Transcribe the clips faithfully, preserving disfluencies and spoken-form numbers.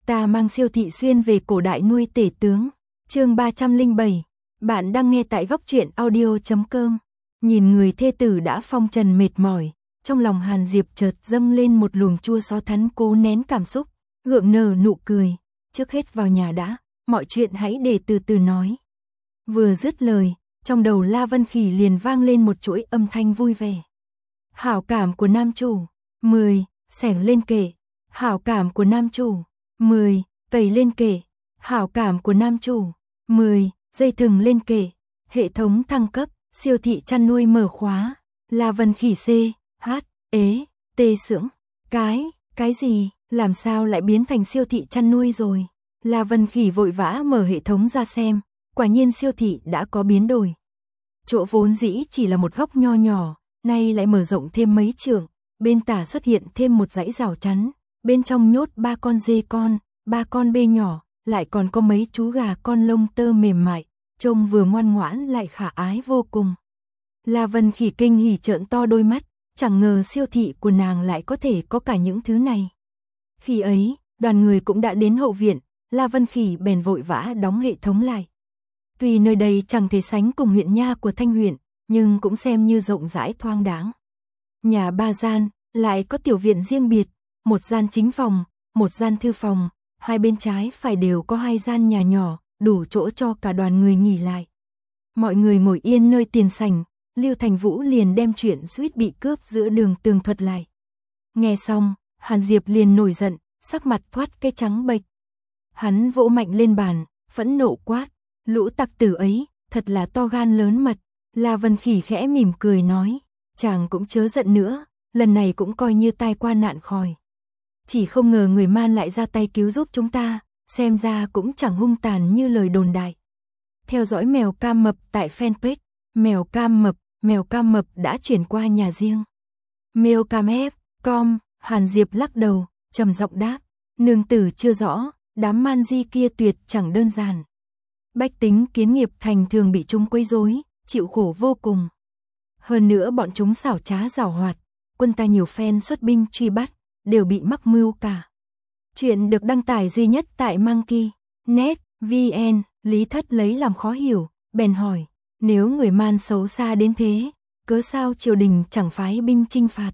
Ta mang Siêu thị xuyên về cổ đại nuôi tể tướng. Chương ba trăm lẻ bảy. Bạn đang nghe tại góc truyện audio chấm com. Nhìn người thê tử đã phong trần mệt mỏi, trong lòng Hàn Diệp chợt dâng lên một luồng chua xót, hắn cố nén cảm xúc, gượng nở nụ cười, trước hết vào nhà đã, mọi chuyện hãy để từ từ nói. Vừa dứt lời, trong đầu La Vân Khỉ liền vang lên một chuỗi âm thanh vui vẻ. Hảo cảm của nam chủ, mười, xẻng lên kệ. Hảo cảm của nam chủ, mười, tẩy lên kệ. Hảo cảm của nam chủ, mười, dây thừng lên kệ. Hệ thống thăng cấp, siêu thị chăn nuôi mở khóa. La Vân Khỉ C, H, ế, T sững. Cái, cái gì, làm sao lại biến thành siêu thị chăn nuôi rồi? La Vân Khỉ vội vã mở hệ thống ra xem, quả nhiên siêu thị đã có biến đổi. Chỗ vốn dĩ chỉ là một góc nho nhỏ, nay lại mở rộng thêm mấy trượng, bên tả xuất hiện thêm một dãy rào chắn, bên trong nhốt ba con dê con, ba con bê nhỏ, lại còn có mấy chú gà con lông tơ mềm mại, trông vừa ngoan ngoãn lại khả ái vô cùng. La Vân Khỉ kinh hỉ trợn to đôi mắt, chẳng ngờ siêu thị của nàng lại có thể có cả những thứ này. Khi ấy, đoàn người cũng đã đến hậu viện, La Vân Khỉ bèn vội vã đóng hệ thống lại. Tuy nơi đây chẳng thể sánh cùng huyện nha của Thanh huyện, nhưng cũng xem như rộng rãi thoáng đáng. Nhà ba gian, lại có tiểu viện riêng biệt, một gian chính phòng, một gian thư phòng, hai bên trái phải đều có hai gian nhà nhỏ, đủ chỗ cho cả đoàn người nghỉ lại. Mọi người ngồi yên nơi tiền sảnh, Lưu Thành Vũ liền đem chuyện suýt bị cướp giữa đường tường thuật lại. Nghe xong, Hàn Diệp liền nổi giận, sắc mặt thoát cái trắng bệch. Hắn vỗ mạnh lên bàn, phẫn nộ quát, lũ tặc tử ấy, thật là to gan lớn mật. La Vân Khỉ khẽ mỉm cười nói, chàng cũng chớ giận nữa, lần này cũng coi như tai qua nạn khỏi. Chỉ không ngờ người man lại ra tay cứu giúp chúng ta, xem ra cũng chẳng hung tàn như lời đồn đại. Theo dõi mèo cam mập tại fanpage, mèo cam mập, mèo cam mập đã chuyển qua nhà riêng. Mail cam ép com, Hàn Diệp lắc đầu, trầm giọng đáp, nương tử chưa rõ, đám man di kia tuyệt chẳng đơn giản. Bách tính Kiến Nghiệp Thành thường bị chúng quấy rối, chịu khổ vô cùng. Hơn nữa bọn chúng xảo trá giảo hoạt, quân ta nhiều phen xuất binh truy bắt, đều bị mắc mưu cả. Chuyện được đăng tải duy nhất tại Monkey chấm net vê en, Lý Thất lấy làm khó hiểu, bèn hỏi, nếu người man xấu xa đến thế, cớ sao triều đình chẳng phái binh chinh phạt?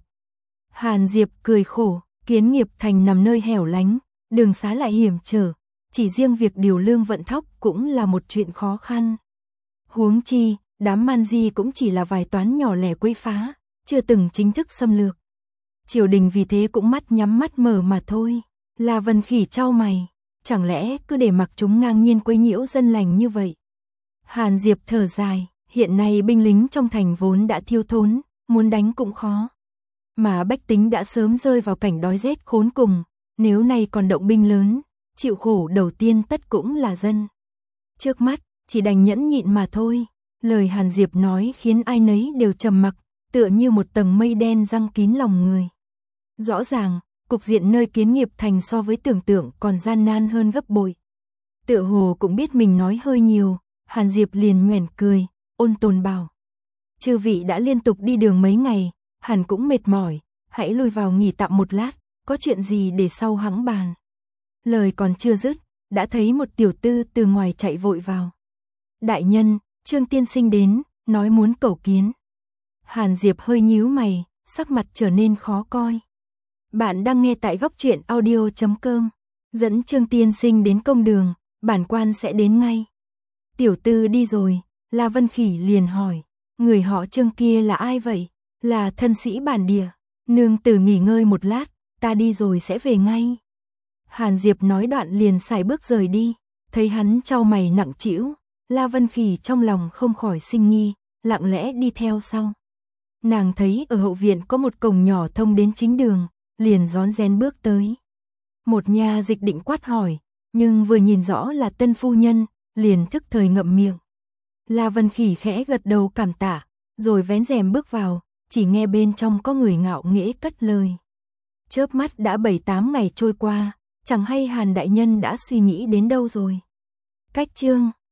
Hàn Diệp cười khổ, Kiến Nghiệp Thành nằm nơi hẻo lánh, đường xá lại hiểm trở, chỉ riêng việc điều lương vận thóc cũng là một chuyện khó khăn. Huống chi, đám man di cũng chỉ là vài toán nhỏ lẻ quấy phá, chưa từng chính thức xâm lược. Triều đình vì thế cũng mắt nhắm mắt mở mà thôi. La Vân Khỉ chau mày, chẳng lẽ cứ để mặc chúng ngang nhiên quấy nhiễu dân lành như vậy? Hàn Diệp thở dài, hiện nay binh lính trong thành vốn đã thiếu thốn, muốn đánh cũng khó. Mà bách tính đã sớm rơi vào cảnh đói rét khốn cùng, nếu nay còn động binh lớn, chịu khổ đầu tiên tất cũng là dân. Trước mắt, chỉ đành nhẫn nhịn mà thôi. Lời Hàn Diệp nói khiến ai nấy đều trầm mặc, tựa như một tầng mây đen giăng kín lòng người. Rõ ràng, cục diện nơi Kiến Nghiệp Thành so với tưởng tượng còn gian nan hơn gấp bội. Tựa hồ cũng biết mình nói hơi nhiều, Hàn Diệp liền nhoẻn cười, ôn tồn bảo. Chư vị đã liên tục đi đường mấy ngày, hẳn cũng mệt mỏi, hãy lui vào nghỉ tạm một lát, có chuyện gì để sau hẵng bàn. Lời còn chưa dứt, đã thấy một tiểu tư từ ngoài chạy vội vào. Đại nhân, Trương tiên sinh đến, nói muốn cầu kiến. Hàn Diệp hơi nhíu mày, sắc mặt trở nên khó coi. Bạn đang nghe tại góc truyện audio chấm com. Dẫn Trương tiên sinh đến công đường, bản quan sẽ đến ngay. Tiểu tư đi rồi, La Vân Khỉ liền hỏi, người họ Trương kia là ai vậy? Là thân sĩ bản địa. Nương tử nghỉ ngơi một lát, ta đi rồi sẽ về ngay. Hàn Diệp nói đoạn liền sải bước rời đi, thấy hắn chau mày nặng trĩu, La Vân Khỉ trong lòng không khỏi sinh nghi, lặng lẽ đi theo sau. Nàng thấy ở hậu viện có một cổng nhỏ thông đến chính đường, liền rón rén bước tới. Một nha dịch định quát hỏi, nhưng vừa nhìn rõ là tân phu nhân, liền thức thời ngậm miệng. La Vân Khỉ khẽ gật đầu cảm tạ, rồi vén rèm bước vào, chỉ nghe bên trong có người ngạo nghễ cất lời. Chớp mắt đã bảy tám ngày trôi qua, chẳng hay Hàn đại nhân đã suy nghĩ đến đâu rồi. Cách chương